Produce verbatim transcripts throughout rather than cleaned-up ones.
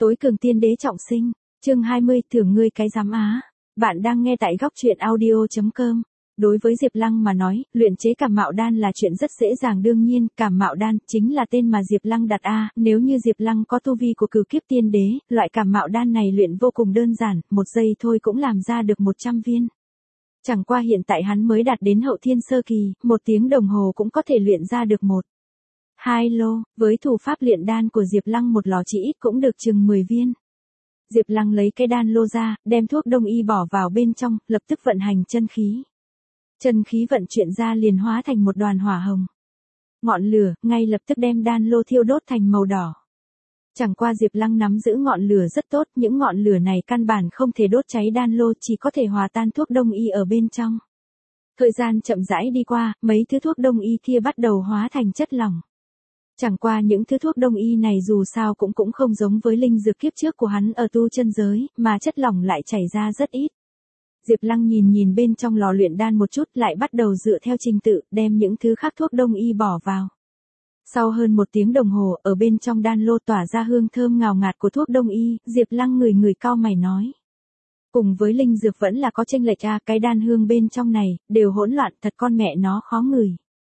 Tối cường tiên đế trọng sinh, chương hai mươi, thưởng ngươi cái giám á. Bạn đang nghe tại góc truyện audio chấm com. Đối với Diệp Lăng mà nói, luyện chế cảm mạo đan là chuyện rất dễ dàng, đương nhiên, cảm mạo đan chính là tên mà Diệp Lăng đặt a, nếu như Diệp Lăng có tu vi của cửu kiếp tiên đế, loại cảm mạo đan này luyện vô cùng đơn giản, một giây thôi cũng làm ra được một trăm viên. Chẳng qua hiện tại hắn mới đạt đến hậu thiên sơ kỳ, một tiếng đồng hồ cũng có thể luyện ra được một hai lô, với thủ pháp luyện đan của Diệp Lăng một lò chỉ ít cũng được chừng mười viên. Diệp Lăng lấy cái đan lô ra, đem thuốc đông y bỏ vào bên trong, lập tức vận hành chân khí. Chân khí vận chuyển ra liền hóa thành một đoàn hỏa hồng. Ngọn lửa, ngay lập tức đem đan lô thiêu đốt thành màu đỏ. Chẳng qua Diệp Lăng nắm giữ ngọn lửa rất tốt, những ngọn lửa này căn bản không thể đốt cháy đan lô, chỉ có thể hòa tan thuốc đông y ở bên trong. Thời gian chậm rãi đi qua, mấy thứ thuốc đông y kia bắt đầu hóa thành chất lỏng. Chẳng qua những thứ thuốc đông y này dù sao cũng cũng không giống với linh dược kiếp trước của hắn ở tu chân giới, mà chất lỏng lại chảy ra rất ít. Diệp Lăng nhìn nhìn bên trong lò luyện đan một chút, lại bắt đầu dựa theo trình tự, đem những thứ khác thuốc đông y bỏ vào. Sau hơn một tiếng đồng hồ, ở bên trong đan lô tỏa ra hương thơm ngào ngạt của thuốc đông y, Diệp Lăng ngửi ngửi cau mày nói. Cùng với linh dược vẫn là có chênh lệch a, cái đan hương bên trong này, đều hỗn loạn, thật con mẹ nó khó ngửi.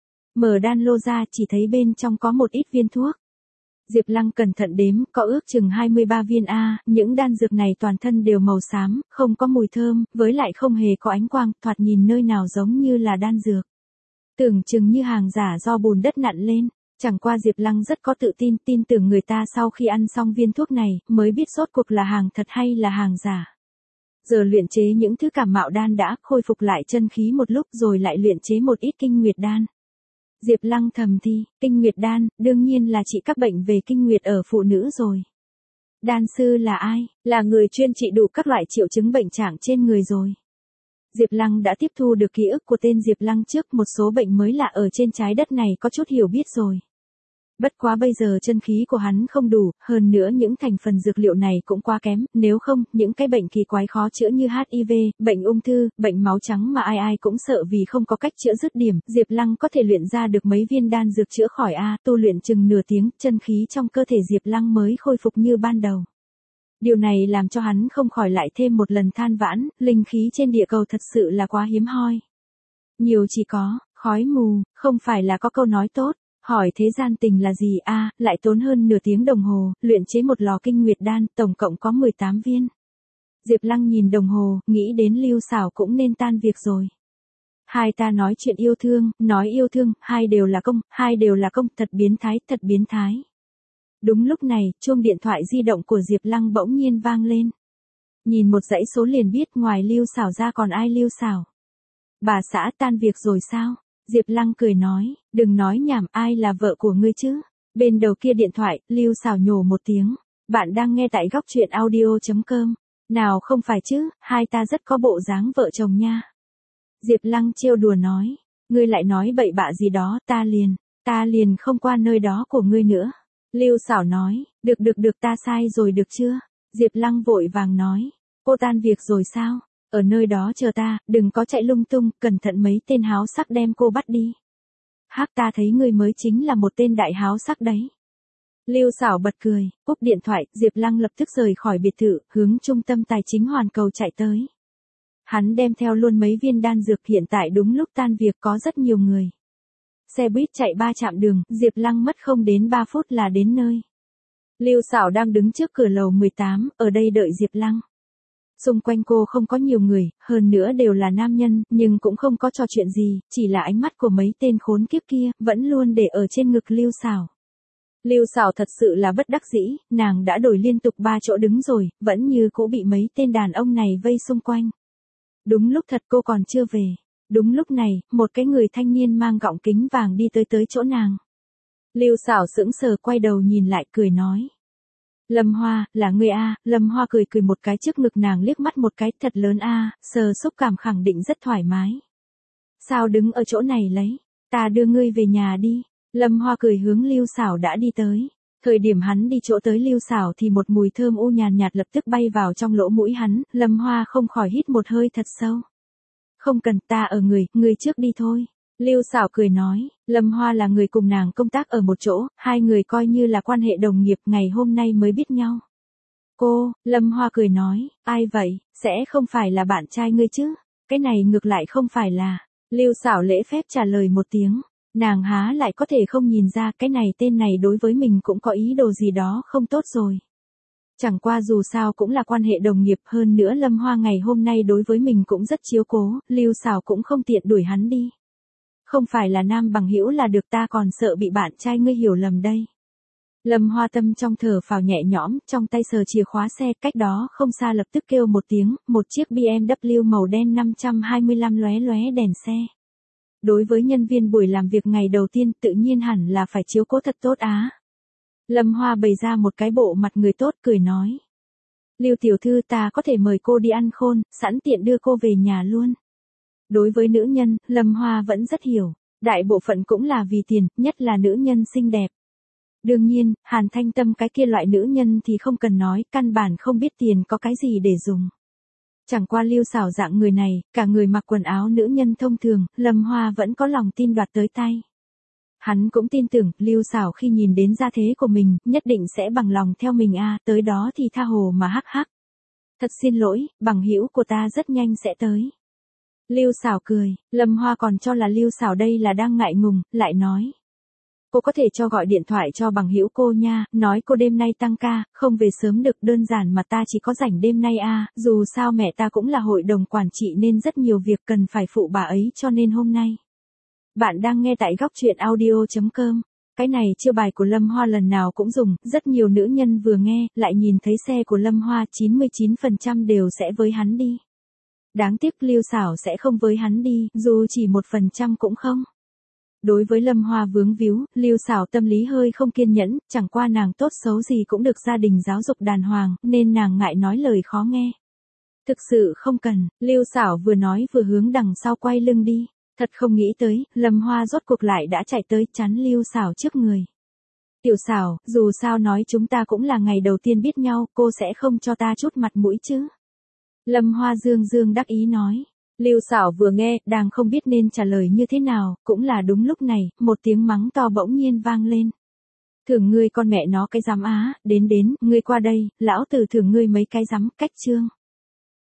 Mở đan lô ra chỉ thấy bên trong có một ít viên thuốc. Diệp Lăng cẩn thận đếm, có ước chừng hai mươi ba viên a, những đan dược này toàn thân đều màu xám, không có mùi thơm, với lại không hề có ánh quang, thoạt nhìn nơi nào giống như là đan dược. Tưởng chừng như hàng giả do bùn đất nặn lên, chẳng qua Diệp Lăng rất có tự tin, tin tưởng người ta sau khi ăn xong viên thuốc này, mới biết rốt cuộc là hàng thật hay là hàng giả. Giờ luyện chế những thứ cảm mạo đan đã, khôi phục lại chân khí một lúc rồi lại luyện chế một ít kinh nguyệt đan. Diệp Lăng thầm thì, kinh nguyệt đan, đương nhiên là trị các bệnh về kinh nguyệt ở phụ nữ rồi. Đan sư là ai? Là người chuyên trị đủ các loại triệu chứng bệnh trạng trên người rồi. Diệp Lăng đã tiếp thu được ký ức của tên Diệp Lăng trước, một số bệnh mới lạ ở trên trái đất này có chút hiểu biết rồi. Bất quá bây giờ chân khí của hắn không đủ, hơn nữa những thành phần dược liệu này cũng quá kém, nếu không, những cái bệnh kỳ quái khó chữa như hát i vê, bệnh ung thư, bệnh máu trắng mà ai ai cũng sợ vì không có cách chữa dứt điểm, Diệp Lăng có thể luyện ra được mấy viên đan dược chữa khỏi a, tu luyện chừng nửa tiếng, chân khí trong cơ thể Diệp Lăng mới khôi phục như ban đầu. Điều này làm cho hắn không khỏi lại thêm một lần than vãn, linh khí trên địa cầu thật sự là quá hiếm hoi. Nhiều chỉ có, khói mù, không phải là có câu nói tốt. Hỏi thế gian tình là gì a, à, lại tốn hơn nửa tiếng đồng hồ, luyện chế một lò kinh nguyệt đan, tổng cộng có mười tám viên. Diệp Lăng nhìn đồng hồ, nghĩ đến Lưu Xảo cũng nên tan việc rồi. Hai ta nói chuyện yêu thương, nói yêu thương, hai đều là công, hai đều là công, thật biến thái, thật biến thái. Đúng lúc này, chuông điện thoại di động của Diệp Lăng bỗng nhiên vang lên. Nhìn một dãy số liền biết ngoài Lưu Xảo ra còn ai Lưu Xảo. Bà xã tan việc rồi sao? Diệp Lăng cười nói, đừng nói nhảm, ai là vợ của ngươi chứ? Bên đầu kia điện thoại, Lưu Xảo nhổ một tiếng. Bạn đang nghe tại góc truyện audio chấm com. Nào không phải chứ, hai ta rất có bộ dáng vợ chồng nha. Diệp Lăng trêu đùa nói, ngươi lại nói bậy bạ gì đó, ta liền, ta liền không qua nơi đó của ngươi nữa. Lưu Xảo nói, được được được, ta sai rồi được chưa? Diệp Lăng vội vàng nói, cô tan việc rồi sao? Ở nơi đó chờ ta, đừng có chạy lung tung, cẩn thận mấy tên háo sắc đem cô bắt đi. Hắc, ta thấy ngươi mới chính là một tên đại háo sắc đấy. Lưu Xảo bật cười, cúp điện thoại, Diệp Lăng lập tức rời khỏi biệt thự, hướng trung tâm tài chính Hoàn Cầu chạy tới. Hắn đem theo luôn mấy viên đan dược, hiện tại đúng lúc tan việc có rất nhiều người. Xe buýt chạy ba trạm đường, Diệp Lăng mất không đến ba phút là đến nơi. Lưu Xảo đang đứng trước cửa lầu mười tám, ở đây đợi Diệp Lăng. Xung quanh cô không có nhiều người, hơn nữa đều là nam nhân, nhưng cũng không có trò chuyện gì, chỉ là ánh mắt của mấy tên khốn kiếp kia, vẫn luôn để ở trên ngực Lưu Xảo. Lưu Xảo thật sự là bất đắc dĩ, nàng đã đổi liên tục ba chỗ đứng rồi, vẫn như cũ bị mấy tên đàn ông này vây xung quanh. Đúng lúc thật cô còn chưa về. Đúng lúc này, một cái người thanh niên mang gọng kính vàng đi tới tới chỗ nàng. Lưu Xảo sững sờ quay đầu nhìn lại cười nói. Lâm Hoa, là ngươi a? Lâm Hoa cười cười một cái trước ngực nàng liếc mắt một cái, thật lớn a, sờ xúc cảm khẳng định rất thoải mái. Sao đứng ở chỗ này lấy, ta đưa ngươi về nhà đi. Lâm Hoa cười hướng Lưu Xảo đã đi tới. Thời điểm hắn đi chỗ tới Lưu Xảo thì một mùi thơm u nhàn nhạt lập tức bay vào trong lỗ mũi hắn, Lâm Hoa không khỏi hít một hơi thật sâu. Không cần, ta ở người, người trước đi thôi. Lưu Xảo cười nói, Lâm Hoa là người cùng nàng công tác ở một chỗ, hai người coi như là quan hệ đồng nghiệp, ngày hôm nay mới biết nhau. cô, Lâm Hoa cười nói, ai vậy, sẽ không phải là bạn trai ngươi chứ, cái này ngược lại không phải là, Lưu Sảo lễ phép trả lời một tiếng, nàng há lại có thể không nhìn ra cái này tên này đối với mình cũng có ý đồ gì đó không tốt rồi. Chẳng qua dù sao cũng là quan hệ đồng nghiệp, hơn nữa Lâm Hoa ngày hôm nay đối với mình cũng rất chiếu cố, Lưu Sảo cũng không tiện đuổi hắn đi. Không phải là nam bằng hữu là được, ta còn sợ bị bạn trai ngươi hiểu lầm đây. Lâm Hoa tâm trong thở phào nhẹ nhõm, trong tay sờ chìa khóa xe, cách đó không xa lập tức kêu một tiếng, một chiếc bê em vê màu đen năm hai lăm lóe lóe đèn xe. Đối với nhân viên buổi làm việc ngày đầu tiên tự nhiên hẳn là phải chiếu cố thật tốt á. Lâm Hoa bày ra một cái bộ mặt người tốt cười nói. Lưu tiểu thư, ta có thể mời cô đi ăn khôn, sẵn tiện đưa cô về nhà luôn. Đối với nữ nhân, Lâm Hoa vẫn rất hiểu, đại bộ phận cũng là vì tiền, nhất là nữ nhân xinh đẹp. Đương nhiên, Hàn Thanh Tâm cái kia loại nữ nhân thì không cần nói, căn bản không biết tiền có cái gì để dùng. Chẳng qua Lưu Sảo dạng người này, cả người mặc quần áo nữ nhân thông thường, Lâm Hoa vẫn có lòng tin đoạt tới tay. Hắn cũng tin tưởng, Lưu Sảo khi nhìn đến gia thế của mình, nhất định sẽ bằng lòng theo mình a, à, tới đó thì tha hồ mà hắc hắc. Thật xin lỗi, bằng hữu của ta rất nhanh sẽ tới. Lưu Sảo cười, Lâm Hoa còn cho là Lưu Sảo đây là đang ngại ngùng, lại nói. Cô có thể cho gọi điện thoại cho bằng hữu cô nha, nói cô đêm nay tăng ca, không về sớm được, đơn giản mà ta chỉ có rảnh đêm nay a, à, dù sao mẹ ta cũng là hội đồng quản trị nên rất nhiều việc cần phải phụ bà ấy cho nên hôm nay. Bạn đang nghe tại góc truyện audio chấm com. Cái này chiêu bài của Lâm Hoa lần nào cũng dùng, rất nhiều nữ nhân vừa nghe, lại nhìn thấy xe của Lâm Hoa chín mươi chín phần trăm đều sẽ với hắn đi. Đáng tiếc Lưu Sảo sẽ không với hắn đi, dù chỉ một phần trăm cũng không. Đối với Lâm Hoa vướng víu, Lưu Sảo tâm lý hơi không kiên nhẫn, chẳng qua nàng tốt xấu gì cũng được gia đình giáo dục đàng hoàng, nên nàng ngại nói lời khó nghe. Thực sự không cần, Lưu Sảo vừa nói vừa hướng đằng sau quay lưng đi. Thật không nghĩ tới, Lâm Hoa rốt cuộc lại đã chạy tới chắn Lưu Sảo trước người. Tiểu Sảo, dù sao nói chúng ta cũng là ngày đầu tiên biết nhau, cô sẽ không cho ta chút mặt mũi chứ. Lâm Hoa dương dương đắc ý nói. Lưu Sảo vừa nghe, đang không biết nên trả lời như thế nào, cũng là đúng lúc này, một tiếng mắng to bỗng nhiên vang lên. Thưởng ngươi con mẹ nó cái giám á, đến đến, ngươi qua đây, lão tử thưởng ngươi mấy cái giám, cách trương.